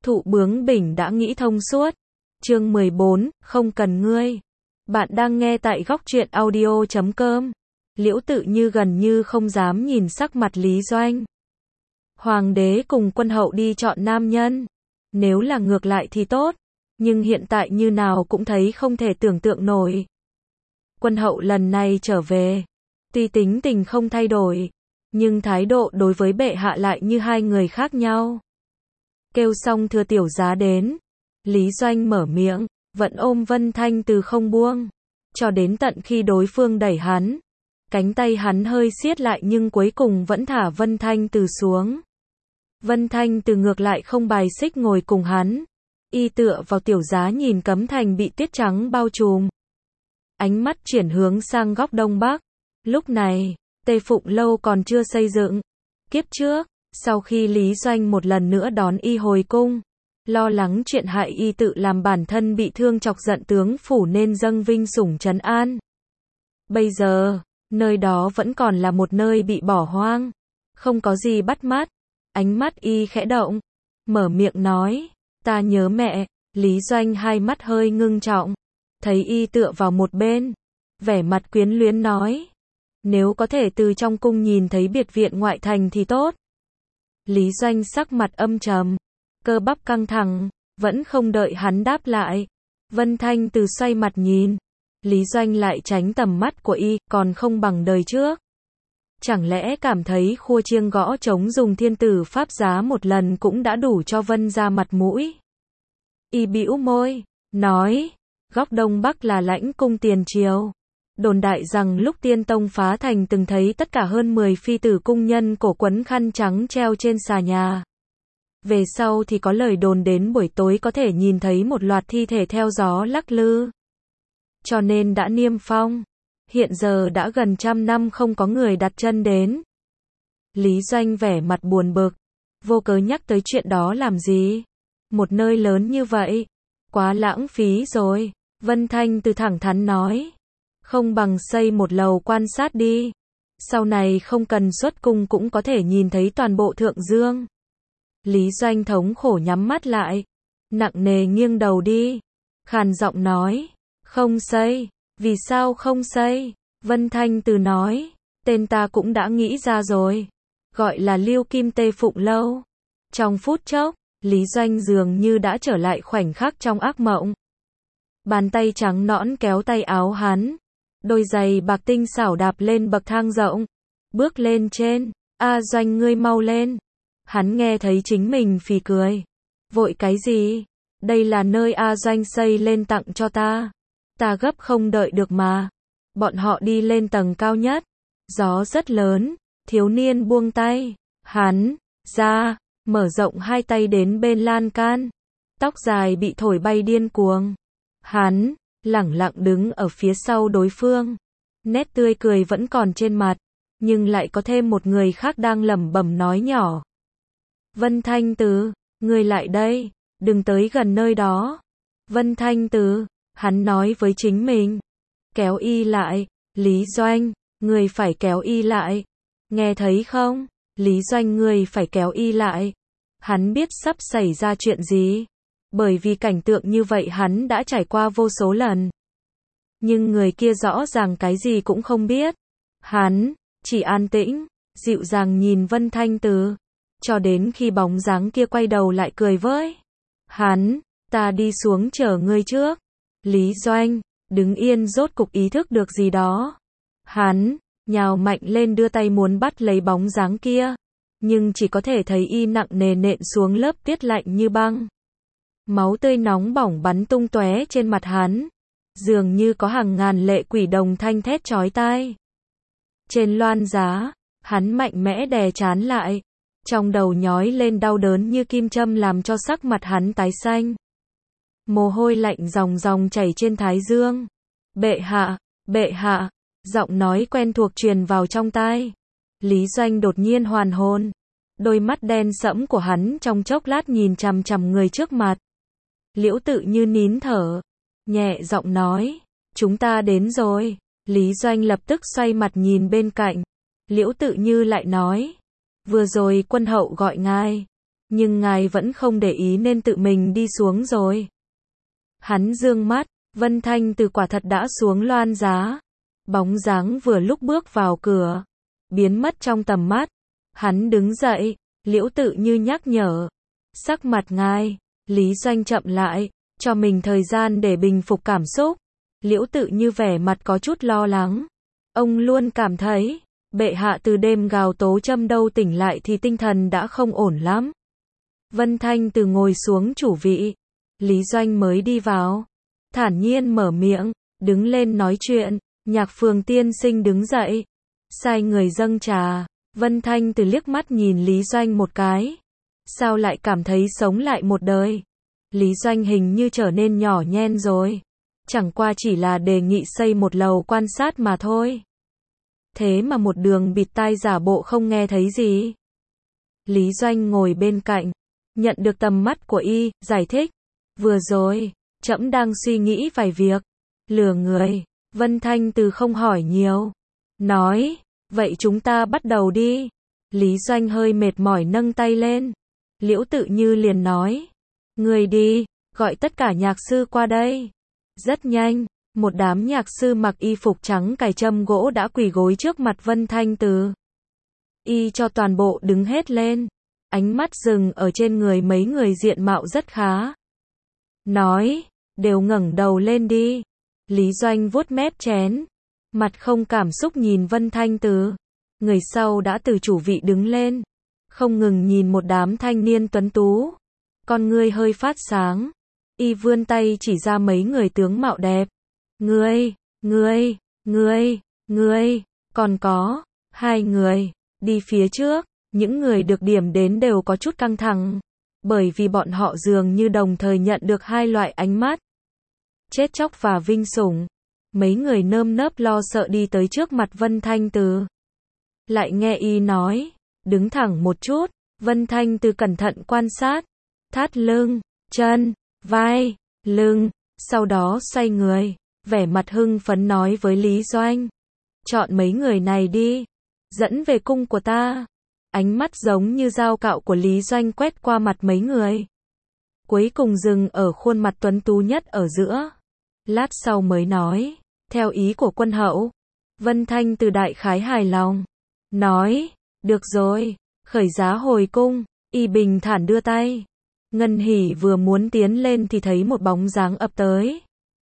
Thụ bướng bỉnh đã nghĩ thông suốt. Chương 14, không cần ngươi. Bạn đang nghe tại góc truyện audio.com. Liễu Tự Như gần như không dám nhìn sắc mặt Lý Doanh. Hoàng đế cùng quân hậu đi chọn nam nhân. Nếu là ngược lại thì tốt. Nhưng hiện tại như nào cũng thấy không thể tưởng tượng nổi. Quân hậu lần này trở về. Tuy tính tình không thay đổi. Nhưng thái độ đối với bệ hạ lại như hai người khác nhau. Kêu xong Thừa tiểu giá đến. Lý Doanh mở miệng, vẫn ôm Vân Thanh Từ không buông. Cho đến tận khi đối phương đẩy hắn. Cánh tay hắn hơi siết lại nhưng cuối cùng vẫn thả Vân Thanh Từ xuống. Vân Thanh Từ ngược lại không bài xích ngồi cùng hắn. Y tựa vào tiểu giá nhìn Cấm Thành bị tuyết trắng bao trùm. Ánh mắt chuyển hướng sang góc đông bắc. Lúc này, Tê Phụng Lâu còn chưa xây dựng. Kiếp trước, sau khi Lý Doanh một lần nữa đón y hồi cung, lo lắng chuyện hại y tự làm bản thân bị thương chọc giận tướng phủ nên dâng vinh sủng trấn an. Bây giờ, nơi đó vẫn còn là một nơi bị bỏ hoang, không có gì bắt mắt. Ánh mắt y khẽ động, mở miệng nói, ta nhớ mẹ. Lý Doanh hai mắt hơi ngưng trọng, thấy y tựa vào một bên, vẻ mặt quyến luyến nói, nếu có thể từ trong cung nhìn thấy biệt viện ngoại thành thì tốt. Lý Doanh sắc mặt âm trầm, cơ bắp căng thẳng, vẫn không đợi hắn đáp lại. Vân Thanh Từ xoay mặt nhìn, Lý Doanh lại tránh tầm mắt của y, còn không bằng đời trước. Chẳng lẽ cảm thấy khua chiêng gõ trống dùng thiên tử pháp giá một lần cũng đã đủ cho Vân ra mặt mũi. Y bĩu môi, nói, góc đông bắc là lãnh cung tiền triều. Đồn đại rằng lúc Tiên Tông phá thành từng thấy tất cả hơn 10 phi tử cung nhân cổ quấn khăn trắng treo trên xà nhà. Về sau thì có lời đồn đến buổi tối có thể nhìn thấy một loạt thi thể theo gió lắc lư. Cho nên đã niêm phong. Hiện giờ đã gần 100 năm không có người đặt chân đến. Lý Doanh vẻ mặt buồn bực. Vô cớ nhắc tới chuyện đó làm gì? Một nơi lớn như vậy. Quá lãng phí rồi. Vân Thanh Từ thẳng thắn nói. Không bằng xây một lầu quan sát đi. Sau này không cần xuất cung cũng có thể nhìn thấy toàn bộ Thượng Dương. Lý Doanh thống khổ nhắm mắt lại. Nặng nề nghiêng đầu đi. Khàn giọng nói. Không xây. Vì sao không xây? Vân Thanh Từ nói. Tên ta cũng đã nghĩ ra rồi. Gọi là Lưu Kim Tê Phụng Lâu. Trong phút chốc, Lý Doanh dường như đã trở lại khoảnh khắc trong ác mộng. Bàn tay trắng nõn kéo tay áo hắn. Đôi giày bạc tinh xảo đạp lên bậc thang rộng. Bước lên trên. A Doanh ngươi mau lên. Hắn nghe thấy chính mình phì cười. Vội cái gì? Đây là nơi A Doanh xây lên tặng cho ta. Ta gấp không đợi được mà. Bọn họ đi lên tầng cao nhất. Gió rất lớn. Thiếu niên buông tay. Hắn ra, mở rộng hai tay đến bên lan can. Tóc dài bị thổi bay điên cuồng. Hắn lẳng lặng đứng ở phía sau đối phương. Nét tươi cười vẫn còn trên mặt. Nhưng lại có thêm một người khác đang lẩm bẩm nói nhỏ. Vân Thanh Từ, ngươi lại đây. Đừng tới gần nơi đó. Vân Thanh Từ, hắn nói với chính mình. Kéo y lại. Lý Doanh, ngươi phải kéo y lại. Nghe thấy không? Lý Doanh ngươi phải kéo y lại. Hắn biết sắp xảy ra chuyện gì. Bởi vì cảnh tượng như vậy hắn đã trải qua vô số lần. Nhưng người kia rõ ràng cái gì cũng không biết. Hắn chỉ an tĩnh, dịu dàng nhìn Vân Thanh Từ. Cho đến khi bóng dáng kia quay đầu lại cười với hắn. Ta đi xuống chở ngươi trước. Lý Doanh đứng yên rốt cục ý thức được gì đó. Hắn nhào mạnh lên đưa tay muốn bắt lấy bóng dáng kia. Nhưng chỉ có thể thấy y nặng nề nện xuống lớp tuyết lạnh như băng. Máu tươi nóng bỏng bắn tung tóe trên mặt hắn. Dường như có hàng ngàn lệ quỷ đồng thanh thét chói tai. Trên loan giá, hắn mạnh mẽ đè trán lại. Trong đầu nhói lên đau đớn như kim châm làm cho sắc mặt hắn tái xanh. Mồ hôi lạnh ròng ròng chảy trên thái dương. Bệ hạ, giọng nói quen thuộc truyền vào trong tai. Lý Doanh đột nhiên hoàn hồn. Đôi mắt đen sẫm của hắn trong chốc lát nhìn chằm chằm người trước mặt. Liễu Tự Như nín thở, nhẹ giọng nói, chúng ta đến rồi. Lý Doanh lập tức xoay mặt nhìn bên cạnh. Liễu Tự Như lại nói, vừa rồi quân hậu gọi ngài. nhưng ngài vẫn không để ý nên tự mình đi xuống rồi. Hắn dương mắt, Vân Thanh Từ quả thật đã xuống loan giá. Bóng dáng vừa lúc bước vào cửa, biến mất trong tầm mắt. Hắn đứng dậy, Liễu Tự Như nhắc nhở. Sắc mặt ngài, Lý Doanh chậm lại, cho mình thời gian để bình phục cảm xúc. Liễu Tự Như vẻ mặt có chút lo lắng. Ông luôn cảm thấy, bệ hạ từ đêm gào tố châm đâu tỉnh lại thì tinh thần đã không ổn lắm. Vân Thanh Từ ngồi xuống chủ vị. Lý Doanh mới đi vào. Thản nhiên mở miệng, đứng lên nói chuyện. Nhạc Phường tiên sinh đứng dậy. Sai người dâng trà. Vân Thanh Từ liếc mắt nhìn Lý Doanh một cái. Sao lại cảm thấy sống lại một đời? Lý Doanh hình như trở nên nhỏ nhen rồi. Chẳng qua chỉ là đề nghị xây một lầu quan sát mà thôi. Thế mà một đường bịt tai giả bộ không nghe thấy gì. Lý Doanh ngồi bên cạnh, nhận được tầm mắt của y, giải thích. Vừa rồi, trẫm đang suy nghĩ vài việc. Lừa người. Vân Thanh Từ không hỏi nhiều. Nói, vậy chúng ta bắt đầu đi. Lý Doanh hơi mệt mỏi nâng tay lên. Liễu Tự Như liền nói. Người đi, gọi tất cả nhạc sư qua đây. Rất nhanh, một đám nhạc sư mặc y phục trắng cài châm gỗ đã quỳ gối trước mặt Vân Thanh Từ. Y cho toàn bộ đứng hết lên. Ánh mắt dừng ở trên người mấy người diện mạo rất khá. Nói, đều ngẩng đầu lên đi. Lý Doanh vuốt mép chén. Mặt không cảm xúc nhìn Vân Thanh Từ. Người sau đã từ chủ vị đứng lên. Không ngừng nhìn một đám thanh niên tuấn tú. Con ngươi hơi phát sáng. Y vươn tay chỉ ra mấy người tướng mạo đẹp. Ngươi, còn có 2 người. Đi phía trước, những người được điểm đến đều có chút căng thẳng. Bởi vì bọn họ dường như đồng thời nhận được 2 loại ánh mắt. Chết chóc và vinh sủng. Mấy người nơm nớp lo sợ đi tới trước mặt Vân Thanh Từ. Lại nghe y nói, đứng thẳng một chút. Vân Thanh Từ cẩn thận quan sát. Thắt lưng, chân, vai, lưng. Sau đó xoay người, vẻ mặt hưng phấn nói với Lý Doanh. Chọn mấy người này đi. Dẫn về cung của ta. Ánh mắt giống như dao cạo của Lý Doanh quét qua mặt mấy người. Cuối cùng dừng ở khuôn mặt tuấn tú nhất ở giữa. Lát sau mới nói, theo ý của quân hậu. Vân Thanh Từ đại khái hài lòng. Nói, được rồi, khởi giá hồi cung. Y bình thản đưa tay. Ngân Hỷ vừa muốn tiến lên thì thấy một bóng dáng ập tới.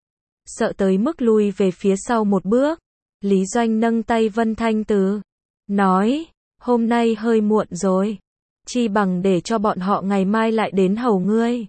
Sợ tới mức lui về phía sau một bước. Lý Doanh nâng tay Vân Thanh Từ. Nói, hôm nay hơi muộn rồi. Chi bằng để cho bọn họ ngày mai lại đến hầu ngươi.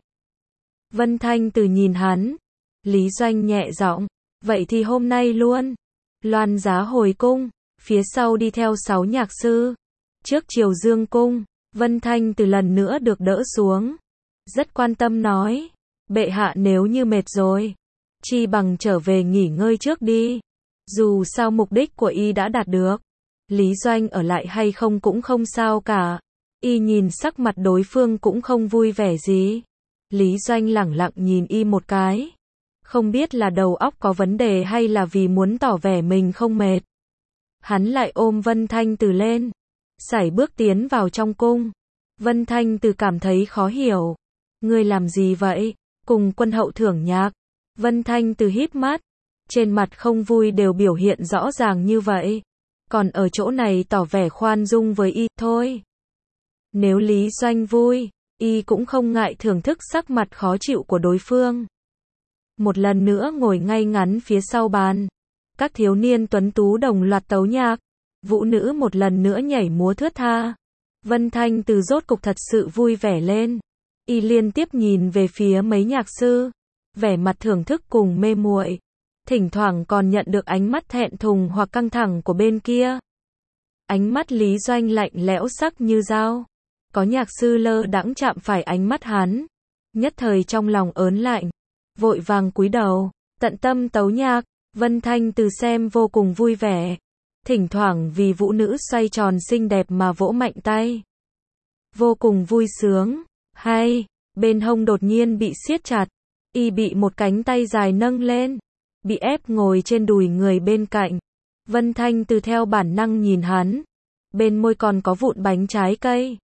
Vân Thanh Từ nhìn hắn. Lý Doanh nhẹ giọng. Vậy thì hôm nay luôn. Loan giá hồi cung. Phía sau đi theo 6 nhạc sư. Trước Triều Dương cung. Vân Thanh Từ lần nữa được đỡ xuống. Rất quan tâm nói. Bệ hạ nếu như mệt rồi. Chi bằng trở về nghỉ ngơi trước đi. Dù sao mục đích của y đã đạt được. Lý Doanh ở lại hay không cũng không sao cả. Y nhìn sắc mặt đối phương cũng không vui vẻ gì. Lý Doanh lẳng lặng nhìn y một cái. Không biết là đầu óc có vấn đề hay là vì muốn tỏ vẻ mình không mệt. Hắn lại ôm Vân Thanh Từ lên. Sải bước tiến vào trong cung. Vân Thanh Từ cảm thấy khó hiểu. Ngươi làm gì vậy? Cùng quân hậu thưởng nhạc. Vân Thanh Từ híp mắt. Trên mặt không vui đều biểu hiện rõ ràng như vậy. Còn ở chỗ này tỏ vẻ khoan dung với y thôi. Nếu Lý Doanh vui, y cũng không ngại thưởng thức sắc mặt khó chịu của đối phương. Một lần nữa ngồi ngay ngắn phía sau bàn. Các thiếu niên tuấn tú đồng loạt tấu nhạc. Vũ nữ một lần nữa nhảy múa thướt tha. Vân Thanh Từ rốt cục thật sự vui vẻ lên. Y liên tiếp nhìn về phía mấy nhạc sư. Vẻ mặt thưởng thức cùng mê muội. Thỉnh thoảng còn nhận được ánh mắt thẹn thùng hoặc căng thẳng của bên kia. Ánh mắt Lý Doanh lạnh lẽo sắc như dao. Có nhạc sư lơ đãng chạm phải ánh mắt hắn. Nhất thời trong lòng ớn lạnh. Vội vàng cúi đầu, tận tâm tấu nhạc. Vân Thanh Từ xem vô cùng vui vẻ. Thỉnh thoảng vì vũ nữ xoay tròn xinh đẹp mà vỗ mạnh tay. Vô cùng vui sướng. Hay, bên hông đột nhiên bị siết chặt. Y bị một cánh tay dài nâng lên. Bị ép ngồi trên đùi người bên cạnh. Vân Thanh Từ theo bản năng nhìn hắn. Bên môi còn có vụn bánh trái cây.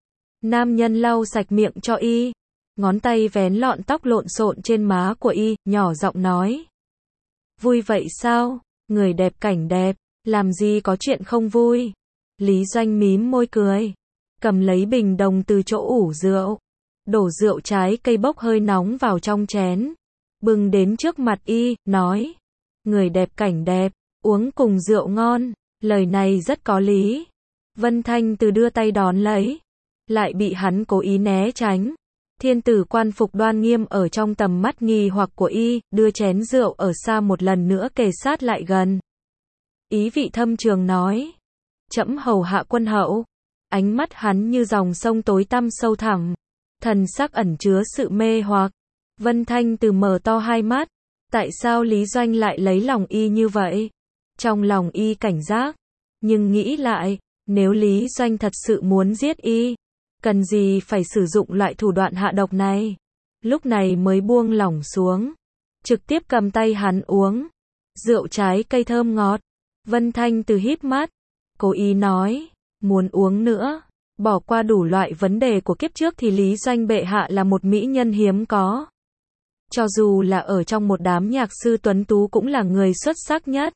Nam nhân lau sạch miệng cho y, ngón tay vén lọn tóc lộn xộn trên má của y, nhỏ giọng nói. Vui vậy sao? Người đẹp cảnh đẹp, làm gì có chuyện không vui. Lý Doanh mím môi cười, cầm lấy bình đồng từ chỗ ủ rượu, đổ rượu trái cây bốc hơi nóng vào trong chén, bưng đến trước mặt y, nói. Người đẹp cảnh đẹp, uống cùng rượu ngon, lời này rất có lý. Vân Thanh Từ đưa tay đón lấy, lại bị hắn cố ý né tránh. Thiên tử quan phục đoan nghiêm ở trong tầm mắt nghi hoặc của y, đưa chén rượu ở xa một lần nữa kề sát lại gần. Ý vị thâm trường nói. Trẫm hầu hạ quân hậu. Ánh mắt hắn như dòng sông tối tăm sâu thẳm, thần sắc ẩn chứa sự mê hoặc. Vân Thanh Từ mở to hai mắt. Tại sao Lý Doanh lại lấy lòng y như vậy? Trong lòng y cảnh giác, nhưng nghĩ lại, nếu Lý Doanh thật sự muốn giết y, cần gì phải sử dụng loại thủ đoạn hạ độc này? Lúc này mới buông lỏng xuống, trực tiếp cầm tay hắn uống. Rượu trái cây thơm ngọt. Vân Thanh Từ híp mắt, cố ý nói, muốn uống nữa. Bỏ qua đủ loại vấn đề của kiếp trước thì Lý Doanh bệ hạ là một mỹ nhân hiếm có. Cho dù là ở trong một đám nhạc sư tuấn tú cũng là người xuất sắc nhất.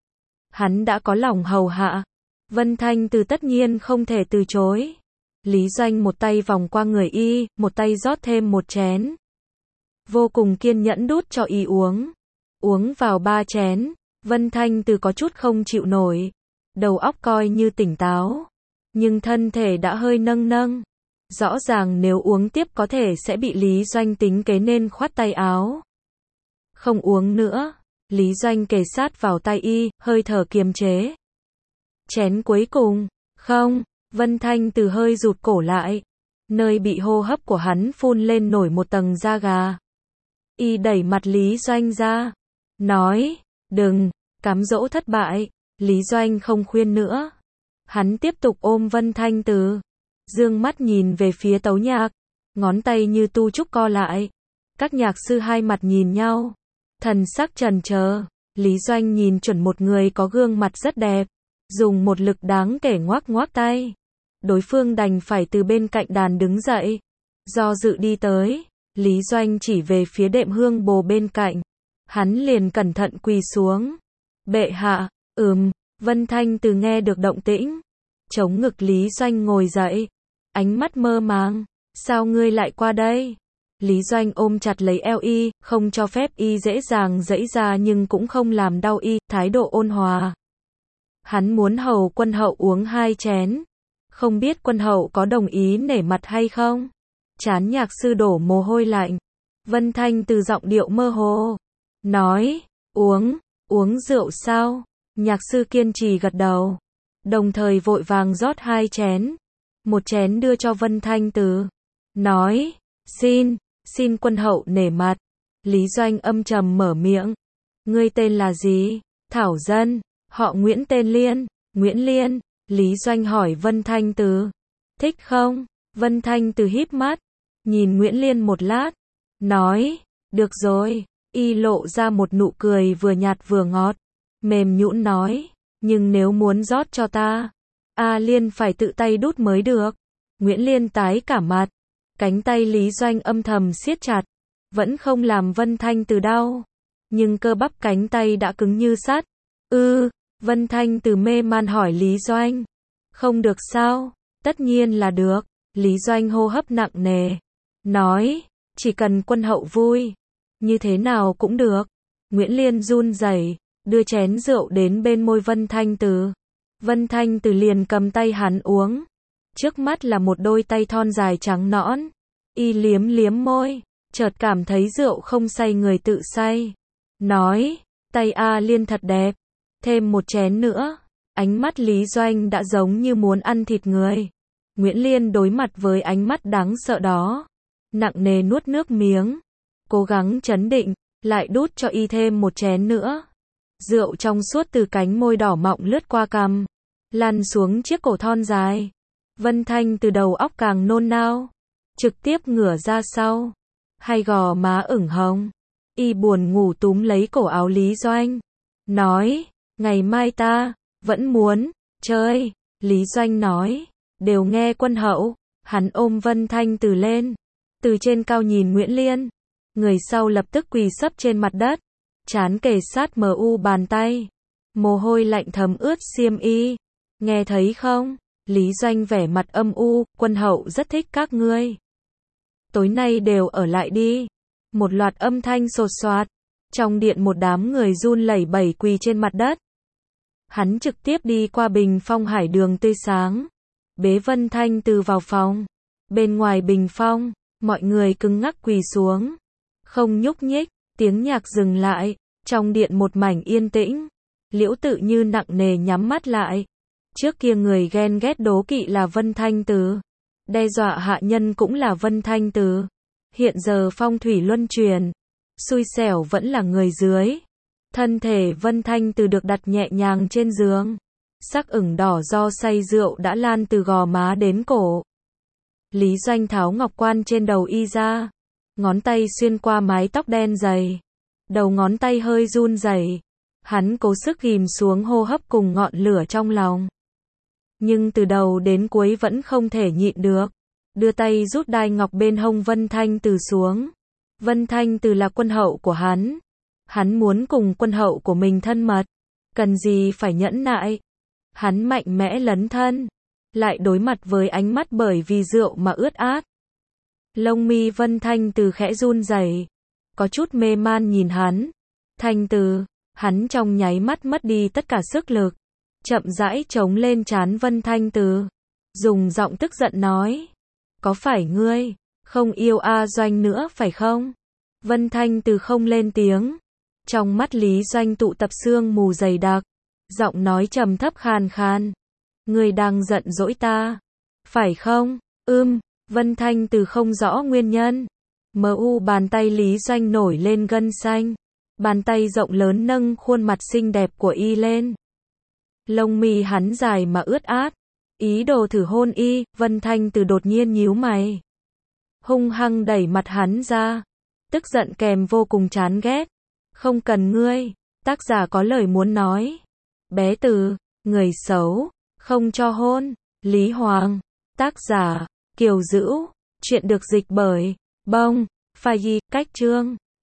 Hắn đã có lòng hầu hạ. Vân Thanh Từ tất nhiên không thể từ chối. Lý Doanh một tay vòng qua người y, một tay rót thêm một chén. Vô cùng kiên nhẫn đút cho y uống. Uống vào 3 chén, Vân Thanh Từ có chút không chịu nổi. Đầu óc coi như tỉnh táo, nhưng thân thể đã hơi nâng nâng. Rõ ràng nếu uống tiếp có thể sẽ bị Lý Doanh tính kế nên khoát tay áo. Không uống nữa. Lý Doanh kề sát vào tay y, hơi thở kiềm chế. Chén cuối cùng. Không. Vân Thanh Từ hơi rụt cổ lại. Nơi bị hô hấp của hắn phun lên nổi một tầng da gà. Y đẩy mặt Lý Doanh ra, nói, đừng, cám dỗ thất bại. Lý Doanh không khuyên nữa. Hắn tiếp tục ôm Vân Thanh Từ, dương mắt nhìn về phía tấu nhạc, ngón tay như tu trúc co lại. Các nhạc sư hai mặt nhìn nhau, thần sắc trần chờ. Lý Doanh nhìn chuẩn một người có gương mặt rất đẹp, dùng một lực đáng kể ngoác ngoác tay. Đối phương đành phải từ bên cạnh đàn đứng dậy, do dự đi tới. Lý Doanh chỉ về phía đệm hương bồ bên cạnh, hắn liền cẩn thận quỳ xuống. Bệ hạ. Vân Thanh Từ nghe được động tĩnh, chống ngực Lý Doanh ngồi dậy, ánh mắt mơ màng. Sao ngươi lại qua đây? Lý Doanh ôm chặt lấy eo y, không cho phép y dễ dàng giãy ra nhưng cũng không làm đau y, thái độ ôn hòa. Hắn muốn hầu quân hậu uống 2 chén. Không biết quân hậu có đồng ý nể mặt hay không? Trán nhạc sư đổ mồ hôi lạnh. Vân Thanh Từ giọng điệu mơ hồ, nói, uống rượu sao? Nhạc sư kiên trì gật đầu, đồng thời vội vàng rót 2 chén. Một chén đưa cho Vân Thanh Từ, nói, xin quân hậu nể mặt. Lý Doanh âm trầm mở miệng. Ngươi tên là gì? Thảo dân, họ Nguyễn tên Liên. Nguyễn Liên. Lý Doanh hỏi Vân Thanh Từ, thích không? Vân Thanh Từ híp mắt, nhìn Nguyễn Liên một lát, nói, được rồi. Y lộ ra một nụ cười vừa nhạt vừa ngọt, mềm nhũn nói, nhưng nếu muốn rót cho ta, Liên phải tự tay đút mới được. Nguyễn Liên tái cả mặt, cánh tay Lý Doanh âm thầm siết chặt, vẫn không làm Vân Thanh Từ đau, nhưng cơ bắp cánh tay đã cứng như sắt. Vân Thanh Từ mê man hỏi Lý Doanh, không được sao? Tất nhiên là được. Lý Doanh hô hấp nặng nề, nói, chỉ cần quân hậu vui, như thế nào cũng được. Nguyễn Liên run rẩy, đưa chén rượu đến bên môi Vân Thanh Từ. Vân Thanh Từ liền cầm tay hắn uống. Trước mắt là một đôi tay thon dài trắng nõn. Y liếm liếm môi, chợt cảm thấy rượu không say người tự say. Nói, tay Liên thật đẹp. Thêm một chén nữa. Ánh mắt Lý Doanh đã giống như muốn ăn thịt người. Nguyễn Liên đối mặt với ánh mắt đáng sợ đó, nặng nề nuốt nước miếng, cố gắng trấn định, lại đút cho y thêm một chén nữa. Rượu trong suốt từ cánh môi đỏ mọng lướt qua cằm, lăn xuống chiếc cổ thon dài. Vân Thanh Từ đầu óc càng nôn nao, trực tiếp ngửa ra sau, hai gò má ửng hồng. Y buồn ngủ túm lấy cổ áo Lý Doanh, nói, ngày mai ta vẫn muốn chơi. Lý Doanh nói, đều nghe quân hậu. Hắn ôm Vân Thanh Từ lên, từ trên cao nhìn Nguyễn Liên. Người sau lập tức quỳ sấp trên mặt đất, trán kề sát bàn tay. Mồ hôi lạnh thấm ướt xiêm y. Nghe thấy không? Lý Doanh vẻ mặt âm u, quân hậu rất thích các ngươi. Tối nay đều ở lại đi. Một loạt âm thanh sột soạt. Trong điện một đám người run lẩy bẩy quỳ trên mặt đất. Hắn trực tiếp đi qua bình phong hải đường tươi sáng. Bế Vân Thanh Từ vào phòng. Bên ngoài bình phong, mọi người cứng ngắc quỳ xuống. Không nhúc nhích, tiếng nhạc dừng lại. Trong điện một mảnh yên tĩnh. Liễu Tự Như nặng nề nhắm mắt lại. Trước kia người ghen ghét đố kỵ là Vân Thanh Từ. Đe dọa hạ nhân cũng là Vân Thanh Từ. Hiện giờ phong thủy luân chuyển. Xui xẻo vẫn là người dưới. Thân thể Vân Thanh Từ được đặt nhẹ nhàng trên giường. Sắc ửng đỏ do say rượu đã lan từ gò má đến cổ. Lý Doanh tháo ngọc quan trên đầu y ra. Ngón tay xuyên qua mái tóc đen dày. Đầu ngón tay hơi run rẩy. Hắn cố sức ghim xuống hô hấp cùng ngọn lửa trong lòng. Nhưng từ đầu đến cuối vẫn không thể nhịn được. Đưa tay rút đai ngọc bên hông Vân Thanh Từ xuống. Vân Thanh Từ là quân hậu của hắn. Hắn muốn cùng quân hậu của mình thân mật. Cần gì phải nhẫn nại. Hắn mạnh mẽ lấn thân. Lại đối mặt với ánh mắt bởi vì rượu mà ướt át. Lông mi Vân Thanh Từ khẽ run rẩy. Có chút mê man nhìn hắn. Thanh Từ. Hắn trong nháy mắt mất đi tất cả sức lực. Chậm rãi chống lên trán Vân Thanh Từ. Dùng giọng tức giận nói. Có phải ngươi không yêu A Doanh nữa phải không? Vân Thanh Từ không lên tiếng. Trong mắt Lý Doanh tụ tập sương mù dày đặc. Giọng nói trầm thấp khàn khàn. Ngươi đang giận dỗi ta. Phải không? Vân Thanh Từ không rõ nguyên nhân. Bàn tay Lý Doanh nổi lên gân xanh. Bàn tay rộng lớn nâng khuôn mặt xinh đẹp của y lên. Lông mi hắn dài mà ướt át. Ý đồ thử hôn y, Vân Thanh Từ đột nhiên nhíu mày. Hung hăng đẩy mặt hắn ra. Tức giận kèm vô cùng chán ghét. Không cần ngươi. Tác giả có lời muốn nói. Bé Từ, người xấu, không cho hôn. Lý Hoàng. Tác giả, Kiều Dữu. Chuyện được dịch bởi Bông Phai. Cách chương